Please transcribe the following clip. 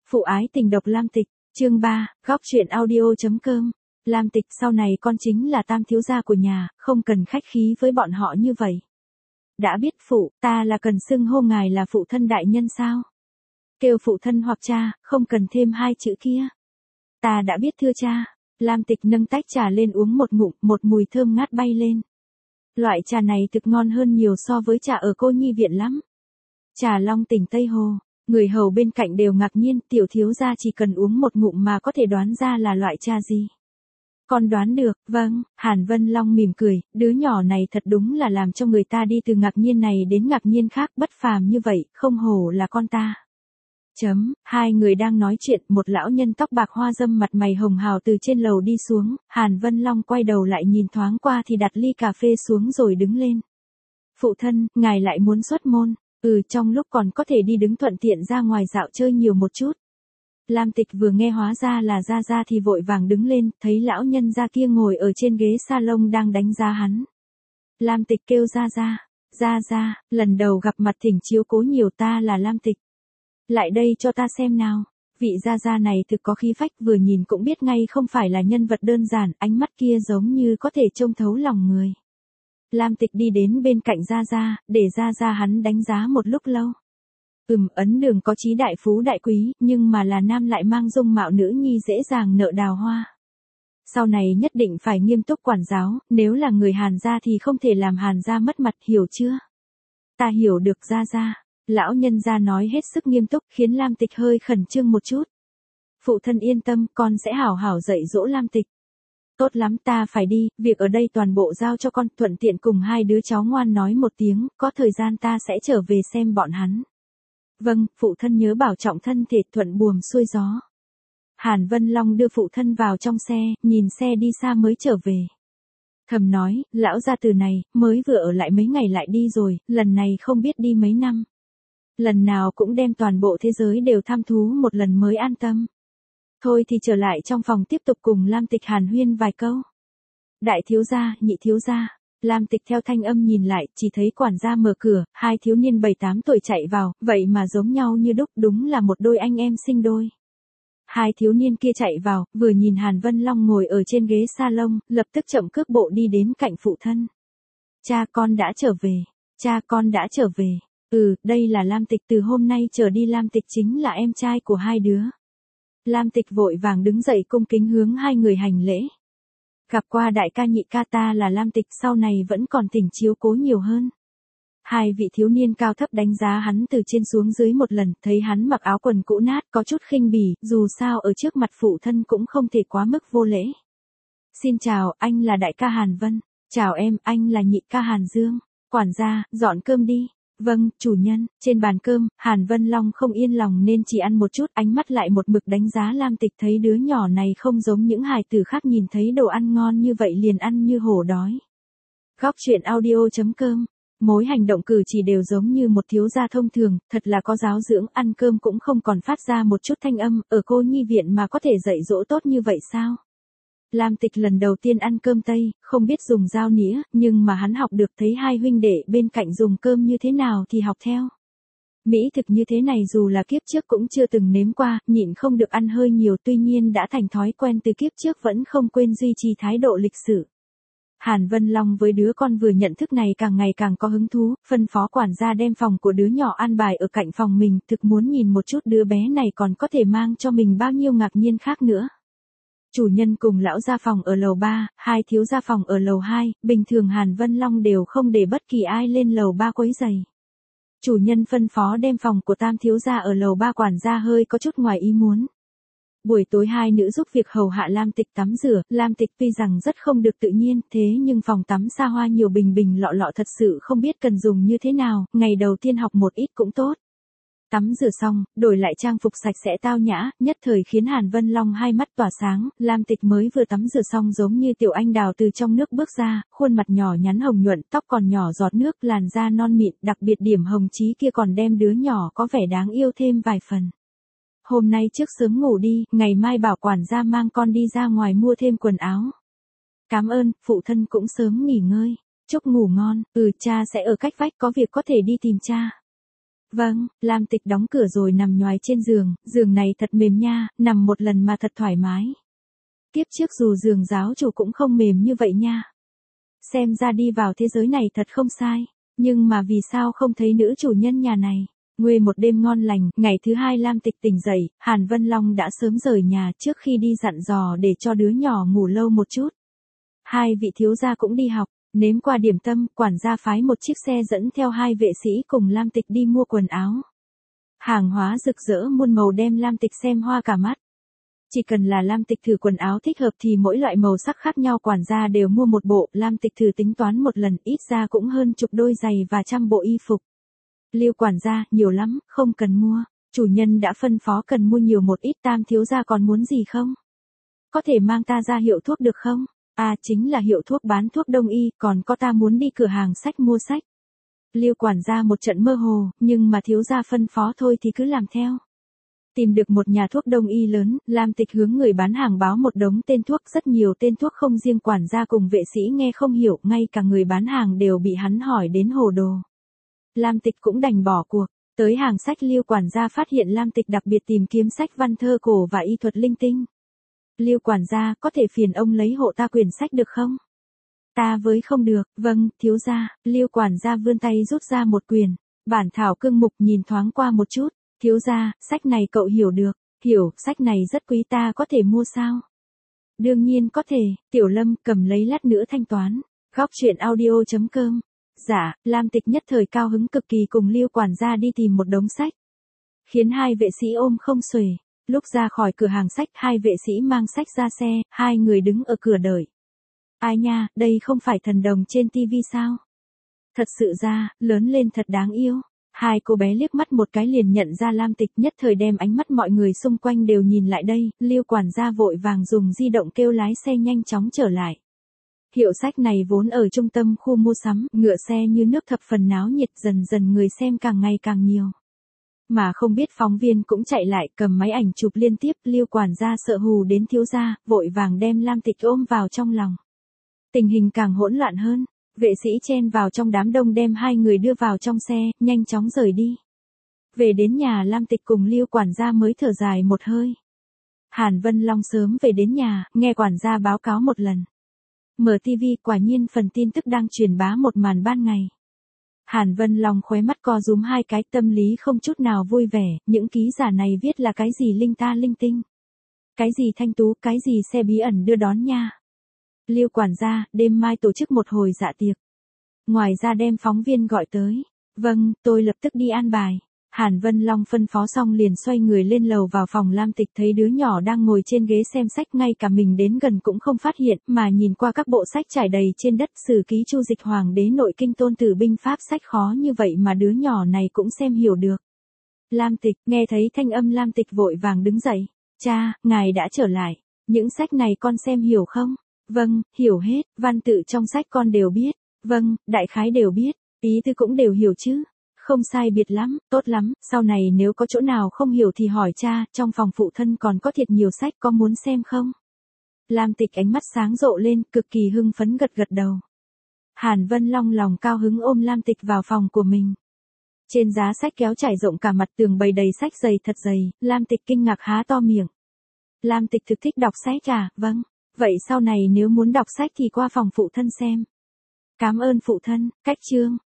Phụ ái tình độc Lam Tịch, chương 3, góc truyện audio.com. Lam Tịch, sau này con chính là tam thiếu gia của nhà, không cần khách khí với bọn họ như vậy. Đã biết phụ, ta là cần xưng hô ngài là phụ thân đại nhân sao? Kêu phụ thân hoặc cha, không cần thêm hai chữ kia. Ta đã biết thưa cha. Lam Tịch nâng tách trà lên uống một ngụm, một mùi thơm ngát bay lên. Loại trà này thực ngon hơn nhiều so với trà ở cô nhi viện lắm. Trà Long Tỉnh Tây Hồ. Người hầu bên cạnh đều ngạc nhiên, tiểu thiếu gia chỉ cần uống một ngụm mà có thể đoán ra là loại trà gì. Con đoán được, vâng, Hàn Vân Long mỉm cười, đứa nhỏ này thật đúng là làm cho người ta đi từ ngạc nhiên này đến ngạc nhiên khác, bất phàm như vậy, không hổ là con ta. Hai người đang nói chuyện, một lão nhân tóc bạc hoa râm mặt mày hồng hào từ trên lầu đi xuống, Hàn Vân Long quay đầu lại nhìn thoáng qua thì đặt ly cà phê xuống rồi đứng lên. Phụ thân, ngài lại muốn xuất môn, trong lúc còn có thể đi đứng thuận tiện ra ngoài dạo chơi nhiều một chút. Lam Tịch vừa nghe hóa ra là Gia Gia thì vội vàng đứng lên, thấy lão nhân gia kia ngồi ở trên ghế salon đang đánh giá hắn. Lam Tịch kêu Gia Gia, lần đầu gặp mặt thỉnh chiếu cố nhiều, ta là Lam Tịch. Lại đây cho ta xem nào. Vị Gia Gia này thực có khí phách, vừa nhìn cũng biết ngay không phải là nhân vật đơn giản, ánh mắt kia giống như có thể trông thấu lòng người. Lam Tịch đi đến bên cạnh Gia Gia, để Gia Gia hắn đánh giá một lúc lâu. Ấn Đường có chí đại phú đại quý, nhưng mà là nam lại mang dung mạo nữ nhi dễ dàng nợ đào hoa. Sau này nhất định phải nghiêm túc quản giáo, nếu là người Hàn gia thì không thể làm Hàn gia mất mặt, hiểu chưa? Ta hiểu được Gia Gia. Lão nhân gia nói hết sức nghiêm túc, khiến Lam Tịch hơi khẩn trương một chút. Phụ thân yên tâm, con sẽ hảo hảo dạy dỗ Lam Tịch. Tốt lắm, ta phải đi, việc ở đây toàn bộ giao cho con, thuận tiện cùng hai đứa cháu ngoan nói một tiếng, có thời gian ta sẽ trở về xem bọn hắn. Vâng, phụ thân nhớ bảo trọng thân thể, thuận buồm xuôi gió. Hàn Vân Long đưa phụ thân vào trong xe, nhìn xe đi xa mới trở về. Thầm nói, lão gia từ này, mới vừa ở lại mấy ngày lại đi rồi, lần này không biết đi mấy năm. Lần nào cũng đem toàn bộ thế giới đều thăm thú một lần mới an tâm. Thôi thì trở lại trong phòng tiếp tục cùng Lam Tịch hàn huyên vài câu. Đại thiếu gia, nhị thiếu gia. Lam Tịch theo thanh âm nhìn lại, chỉ thấy quản gia mở cửa, hai thiếu niên 7-8 tuổi chạy vào, vậy mà giống nhau như đúc, đúng là một đôi anh em sinh đôi. Hai thiếu niên kia chạy vào, vừa nhìn Hàn Vân Long ngồi ở trên ghế salon, lập tức chậm cước bộ đi đến cạnh phụ thân. Cha, con đã trở về. Cha, con đã trở về. Đây là Lam Tịch, từ hôm nay trở đi Lam Tịch chính là em trai của hai đứa. Lam Tịch vội vàng đứng dậy cung kính hướng hai người hành lễ. Gặp qua đại ca nhị ca, ta là Lam Tịch, sau này vẫn còn thỉnh chiếu cố nhiều hơn. Hai vị thiếu niên cao thấp đánh giá hắn từ trên xuống dưới một lần, thấy hắn mặc áo quần cũ nát, có chút khinh bỉ, dù sao ở trước mặt phụ thân cũng không thể quá mức vô lễ. Xin chào, anh là đại ca Hàn Vân. Chào em, anh là nhị ca Hàn Dương. Quản gia, dọn cơm đi. Vâng, chủ nhân. Trên bàn cơm, Hàn Vân Long không yên lòng nên chỉ ăn một chút, ánh mắt lại một mực đánh giá Lam Tịch, thấy đứa nhỏ này không giống những hài tử khác nhìn thấy đồ ăn ngon như vậy liền ăn như hổ đói. Góc truyện audio.com. Mỗi hành động cử chỉ đều giống như một thiếu gia thông thường, thật là có giáo dưỡng, ăn cơm cũng không còn phát ra một chút thanh âm, ở cô nhi viện mà có thể dạy dỗ tốt như vậy sao? Lam Tịch lần đầu tiên ăn cơm Tây, không biết dùng dao nĩa, nhưng mà hắn học được, thấy hai huynh đệ bên cạnh dùng cơm như thế nào thì học theo. Mỹ thực như thế này dù là kiếp trước cũng chưa từng nếm qua, nhịn không được ăn hơi nhiều, tuy nhiên đã thành thói quen từ kiếp trước vẫn không quên duy trì thái độ lịch sự. Hàn Vân Long với đứa con vừa nhận thức này càng ngày càng có hứng thú, phân phó quản gia đem phòng của đứa nhỏ an bài ở cạnh phòng mình, thực muốn nhìn một chút đứa bé này còn có thể mang cho mình bao nhiêu ngạc nhiên khác nữa. Chủ nhân cùng lão gia phòng ở lầu 3, hai thiếu gia phòng ở lầu 2, bình thường Hàn Vân Long đều không để bất kỳ ai lên lầu 3 quấy rầy. Chủ nhân phân phó đem phòng của tam thiếu gia ở lầu 3, quản gia hơi có chút ngoài ý muốn. Buổi tối hai nữ giúp việc hầu hạ Lam Tịch tắm rửa, Lam Tịch tuy rằng rất không được tự nhiên, thế nhưng phòng tắm xa hoa nhiều bình bình lọ lọ thật sự không biết cần dùng như thế nào, ngày đầu tiên học một ít cũng tốt. Tắm rửa xong, đổi lại trang phục sạch sẽ tao nhã, nhất thời khiến Hàn Vân Long hai mắt tỏa sáng, Lam Tịch mới vừa tắm rửa xong giống như tiểu anh đào từ trong nước bước ra, khuôn mặt nhỏ nhắn hồng nhuận, tóc còn nhỏ giọt nước, làn da non mịn, đặc biệt điểm hồng chí kia còn đem đứa nhỏ có vẻ đáng yêu thêm vài phần. Hôm nay trước sớm ngủ đi, ngày mai bảo quản gia mang con đi ra ngoài mua thêm quần áo. Cảm ơn, phụ thân cũng sớm nghỉ ngơi. Chúc ngủ ngon, cha sẽ ở cách vách, có việc có thể đi tìm cha. Vâng, Lam Tịch đóng cửa rồi nằm nhoài trên giường, giường này thật mềm nha, nằm một lần mà thật thoải mái. Kiếp trước dù giường giáo chủ cũng không mềm như vậy nha. Xem ra đi vào thế giới này thật không sai, nhưng mà vì sao không thấy nữ chủ nhân nhà này? Nguê một đêm ngon lành, ngày thứ hai Lam Tịch tỉnh dậy, Hàn Vân Long đã sớm rời nhà trước khi đi dặn dò để cho đứa nhỏ ngủ lâu một chút. Hai vị thiếu gia cũng đi học, nếm qua điểm tâm, quản gia phái một chiếc xe dẫn theo hai vệ sĩ cùng Lam Tịch đi mua quần áo. Hàng hóa rực rỡ muôn màu đem Lam Tịch xem hoa cả mắt. Chỉ cần là Lam Tịch thử quần áo thích hợp thì mỗi loại màu sắc khác nhau quản gia đều mua một bộ, Lam Tịch thử tính toán một lần ít ra cũng hơn chục đôi giày và trăm bộ y phục. Lưu quản gia, nhiều lắm, không cần mua, chủ nhân đã phân phó cần mua nhiều một ít, Tam thiếu gia còn muốn gì không? Có thể mang ta ra hiệu thuốc được không? À chính là hiệu thuốc bán thuốc đông y, còn có ta muốn đi cửa hàng sách mua sách. Lưu quản gia một trận mơ hồ, nhưng mà thiếu gia phân phó thôi thì cứ làm theo. Tìm được một nhà thuốc đông y lớn, Lam Tịch hướng người bán hàng báo một đống tên thuốc, rất nhiều tên thuốc không riêng quản gia cùng vệ sĩ nghe không hiểu, ngay cả người bán hàng đều bị hắn hỏi đến hồ đồ. Lam Tịch cũng đành bỏ cuộc, tới hàng sách Lưu quản gia phát hiện Lam Tịch đặc biệt tìm kiếm sách văn thơ cổ và y thuật linh tinh. Lưu quản gia, có thể phiền ông lấy hộ ta quyển sách được không? Ta với không được, vâng, thiếu gia, Lưu quản gia vươn tay rút ra một quyển, bản thảo cương mục nhìn thoáng qua một chút, thiếu gia, sách này cậu hiểu được, hiểu, sách này rất quý ta có thể mua sao? Đương nhiên có thể, Tiểu Lâm cầm lấy lát nữa thanh toán, góc truyện audio.com. Dạ, Lam Tịch nhất thời cao hứng cực kỳ cùng Lưu quản gia đi tìm một đống sách. Khiến hai vệ sĩ ôm không xuể. Lúc ra khỏi cửa hàng sách, hai vệ sĩ mang sách ra xe, hai người đứng ở cửa đợi. Ai nha, đây không phải thần đồng trên tivi sao? Thật sự ra, lớn lên thật đáng yêu. Hai cô bé liếc mắt một cái liền nhận ra Lam Tịch, nhất thời đem ánh mắt mọi người xung quanh đều nhìn lại đây, Lưu quản gia vội vàng dùng di động kêu lái xe nhanh chóng trở lại. Hiệu sách này vốn ở trung tâm khu mua sắm, ngựa xe như nước thập phần náo nhiệt, dần dần người xem càng ngày càng nhiều. Mà không biết phóng viên cũng chạy lại cầm máy ảnh chụp liên tiếp, Lưu quản gia sợ hù đến thiếu gia, vội vàng đem Lam Tịch ôm vào trong lòng. Tình hình càng hỗn loạn hơn, vệ sĩ chen vào trong đám đông đem hai người đưa vào trong xe, nhanh chóng rời đi. Về đến nhà Lam Tịch cùng Lưu quản gia mới thở dài một hơi. Hàn Vân Long sớm về đến nhà, nghe quản gia báo cáo một lần. Mở TV, quả nhiên phần tin tức đang truyền bá một màn ban ngày. Hàn Vân Long khóe mắt co rúm hai cái, tâm lý không chút nào vui vẻ, những ký giả này viết là cái gì linh ta linh tinh. Cái gì thanh tú, cái gì xe bí ẩn đưa đón nha. Lưu quản gia, đêm mai tổ chức một hồi dạ tiệc. Ngoài ra đem phóng viên gọi tới. Vâng, tôi lập tức đi an bài. Hàn Vân Long phân phó xong liền xoay người lên lầu vào phòng Lam Tịch, thấy đứa nhỏ đang ngồi trên ghế xem sách, ngay cả mình đến gần cũng không phát hiện, mà nhìn qua các bộ sách trải đầy trên đất, sử ký Chu Dịch Hoàng đế nội kinh tôn tử binh pháp, sách khó như vậy mà đứa nhỏ này cũng xem hiểu được. Lam Tịch, nghe thấy thanh âm Lam Tịch vội vàng đứng dậy. Cha, ngài đã trở lại. Những sách này con xem hiểu không? Vâng, hiểu hết, văn tự trong sách con đều biết. Vâng, đại khái đều biết, ý tứ cũng đều hiểu chứ. Không sai biệt lắm, tốt lắm, sau này nếu có chỗ nào không hiểu thì hỏi cha, trong phòng phụ thân còn có thiệt nhiều sách, có muốn xem không? Lam Tịch ánh mắt sáng rộ lên, cực kỳ hưng phấn gật gật đầu. Hàn Vân Long lòng cao hứng ôm Lam Tịch vào phòng của mình. Trên giá sách kéo trải rộng cả mặt tường bày đầy sách dày thật dày, Lam Tịch kinh ngạc há to miệng. Lam Tịch thực thích đọc sách à? Vâng, vậy sau này nếu muốn đọc sách thì qua phòng phụ thân xem. Cảm ơn phụ thân, cách chương.